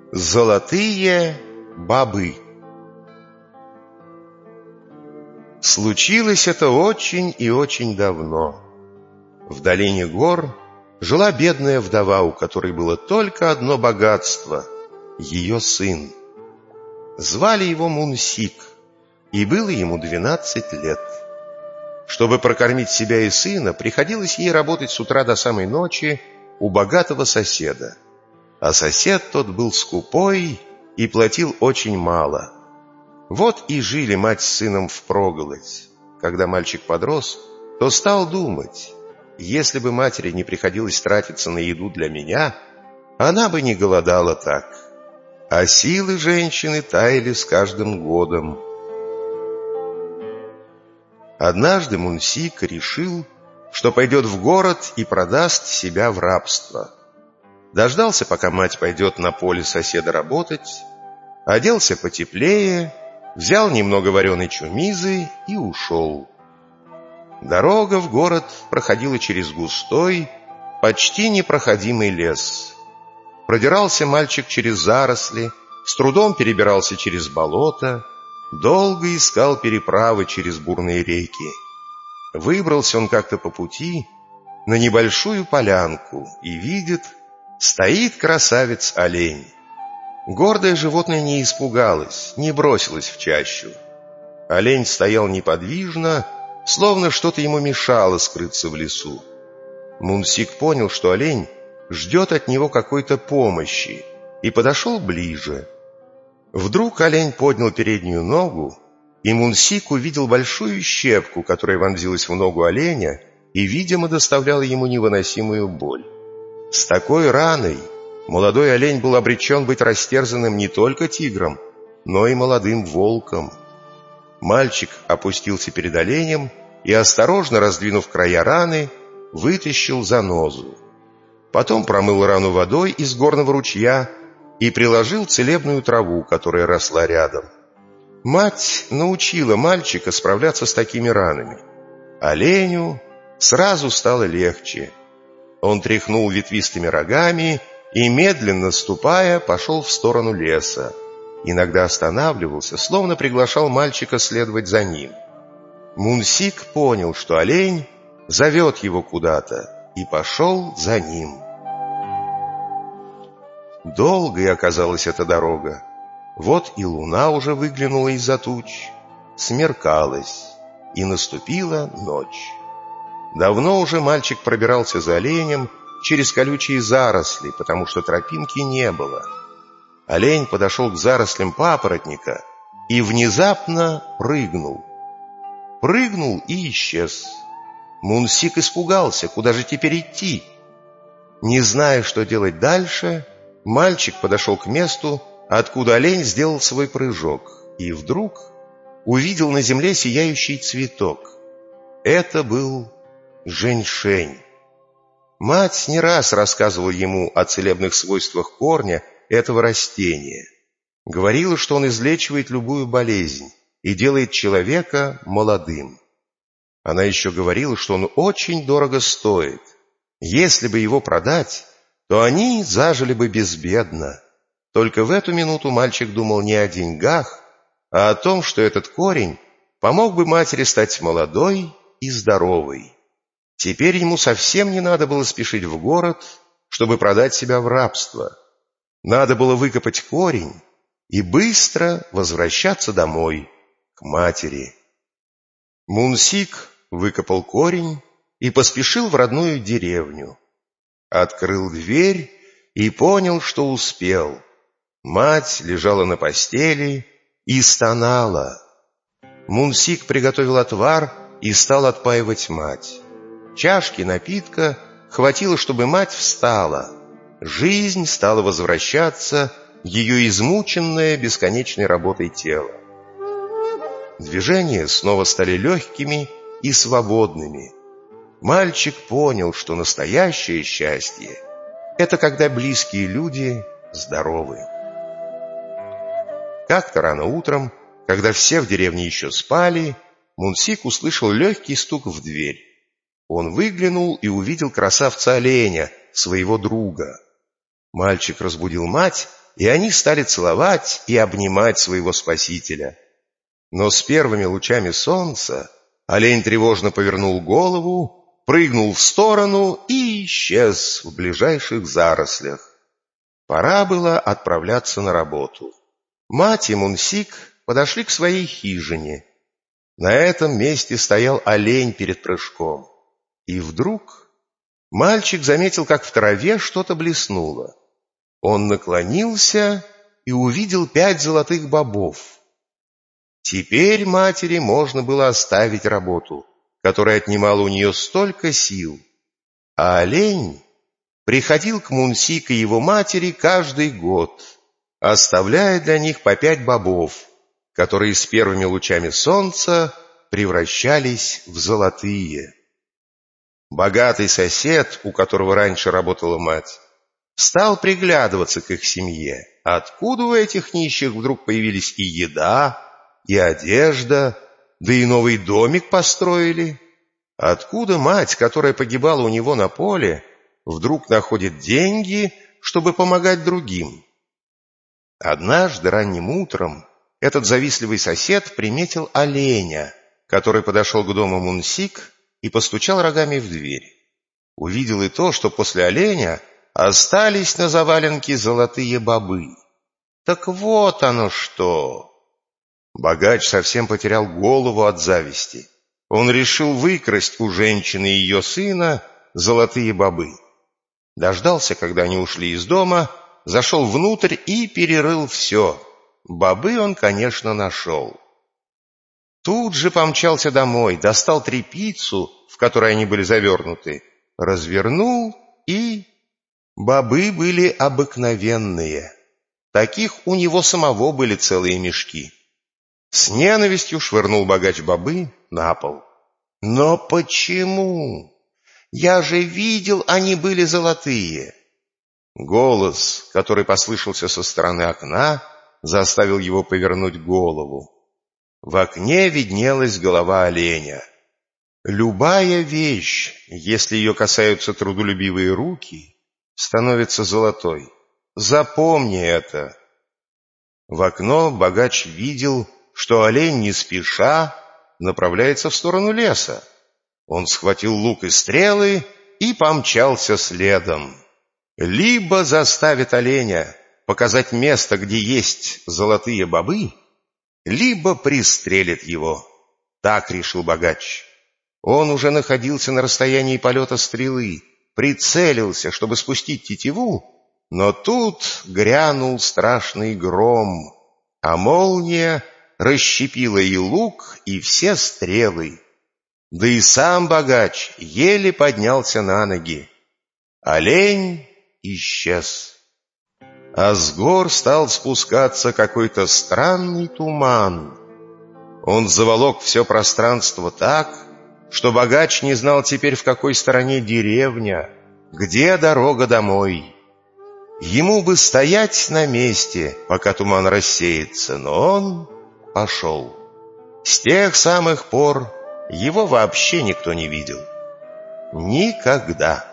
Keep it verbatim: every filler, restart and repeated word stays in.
Золотые бобы. Случилось это очень и очень давно. В долине гор жила бедная вдова, у которой было только одно богатство — ее сын. Звали его Мунсик, и было ему двенадцать лет. Чтобы прокормить себя и сына, приходилось ей работать с утра до самой ночи у богатого соседа. А сосед тот был скупой и платил очень мало. Вот и жили мать с сыном впроголодь. Когда мальчик подрос, то стал думать: если бы матери не приходилось тратиться на еду для меня, она бы не голодала так. А силы женщины таяли с каждым годом. Однажды Мунсик решил, что пойдет в город и продаст себя в рабство. Дождался, пока мать пойдет на поле соседа работать, оделся потеплее, взял немного вареной чумизы и ушел. Дорога в город проходила через густой, почти непроходимый лес. Продирался мальчик через заросли, с трудом перебирался через болото, долго искал переправы через бурные реки. Выбрался он как-то по пути на небольшую полянку и видит, стоит красавец-олень. Гордое животное не испугалось, не бросилось в чащу. Олень стоял неподвижно, словно что-то ему мешало скрыться в лесу. Мунсик понял, что олень ждет от него какой-то помощи, и подошел ближе. Вдруг олень поднял переднюю ногу, и Мунсик увидел большую щепку, которая вонзилась в ногу оленя и, видимо, доставляла ему невыносимую боль. С такой раной молодой олень был обречен быть растерзанным не только тигром, но и молодым волком. Мальчик опустился перед оленем и, осторожно раздвинув края раны, вытащил занозу. Потом промыл рану водой из горного ручья и приложил целебную траву, которая росла рядом. Мать научила мальчика справляться с такими ранами. Оленю сразу стало легче. Он тряхнул ветвистыми рогами и, медленно ступая, пошел в сторону леса. Иногда останавливался, словно приглашал мальчика следовать за ним. Мунсик понял, что олень зовет его куда-то, и пошел за ним. Долгой оказалась эта дорога. Вот и луна уже выглянула из-за туч. Смеркалось, и наступила ночь. Давно уже мальчик пробирался за оленем через колючие заросли, потому что тропинки не было. Олень подошел к зарослям папоротника и внезапно прыгнул. Прыгнул и исчез. Мунсик испугался, куда же теперь идти? Не зная, что делать дальше, мальчик подошел к месту, откуда олень сделал свой прыжок, и вдруг увидел на земле сияющий цветок. Это был женьшень. Мать не раз рассказывала ему о целебных свойствах корня этого растения. Говорила, что он излечивает любую болезнь и делает человека молодым. Она еще говорила, что он очень дорого стоит. Если бы его продать, то они зажили бы безбедно. Только в эту минуту мальчик думал не о деньгах, а о том, что этот корень помог бы матери стать молодой и здоровой. Теперь ему совсем не надо было спешить в город, чтобы продать себя в рабство. Надо было выкопать корень и быстро возвращаться домой, к матери. Мунсик выкопал корень и поспешил в родную деревню. Открыл дверь и понял, что успел. Мать лежала на постели и стонала. Мунсик приготовил отвар и стал отпаивать мать. Чашки напитка хватило, чтобы мать встала. Жизнь стала возвращаться в ее измученное бесконечной работой тело. Движения снова стали легкими и свободными. Мальчик понял, что настоящее счастье — это когда близкие люди здоровы. Как-то рано утром, когда все в деревне еще спали, Мунсик услышал легкий стук в дверь. Он выглянул и увидел красавца-оленя, своего друга. Мальчик разбудил мать и они стали целовать и обнимать своего спасителя. Но с первыми лучами солнца олень тревожно повернул голову, прыгнул в сторону и исчез в ближайших зарослях. Пора было отправляться на работу. Мать и Мунсик подошли к своей хижине. На этом месте стоял олень перед прыжком. И вдруг мальчик заметил, как в траве что-то блеснуло. Он наклонился и увидел пять золотых бобов. Теперь матери можно было оставить работу, которая отнимала у нее столько сил. А олень приходил к Мунсик и его матери каждый год, оставляя для них по пять бобов, которые с первыми лучами солнца превращались в золотые. Богатый сосед, у которого раньше работала мать, стал приглядываться к их семье. Откуда у этих нищих вдруг появились и еда, и одежда, да и новый домик построили? Откуда мать, которая погибала у него на поле, вдруг находит деньги, чтобы помогать другим? Однажды ранним утром этот завистливый сосед приметил оленя, который подошел к дому Мунсик и постучал рогами в дверь. Увидел и то, что после оленя остались на заваленке золотые бобы. Так вот оно что! Богач совсем потерял голову от зависти. Он решил выкрасть у женщины и ее сына золотые бобы. Дождался, когда они ушли из дома, зашел внутрь и перерыл все. Бобы он, конечно, нашел. Тут же помчался домой, достал тряпицу, в которой они были завернуты, развернул, и бобы были обыкновенные. Таких у него самого были целые мешки. С ненавистью швырнул богач бобы на пол. Но почему? Я же видел, они были золотые. Голос, который послышался со стороны окна, заставил его повернуть голову. В окне виднелась голова оленя. Любая вещь, если ее касаются трудолюбивые руки, становится золотой. Запомни это. В окно богач видел, что олень не спеша направляется в сторону леса. Он схватил лук и стрелы и помчался следом. Либо заставит оленя показать место, где есть золотые бобы, либо пристрелит его. Так решил богач. Он уже находился на расстоянии полета стрелы, прицелился, чтобы спустить тетиву, но тут грянул страшный гром, а молния расщепила и лук, и все стрелы. Да и сам богач еле поднялся на ноги. Олень исчез. А с гор стал спускаться какой-то странный туман. Он заволок все пространство так, что богач не знал теперь, в какой стороне деревня, где дорога домой. Ему бы стоять на месте, пока туман рассеется, но он пошел. С тех самых пор его вообще никто не видел. Никогда.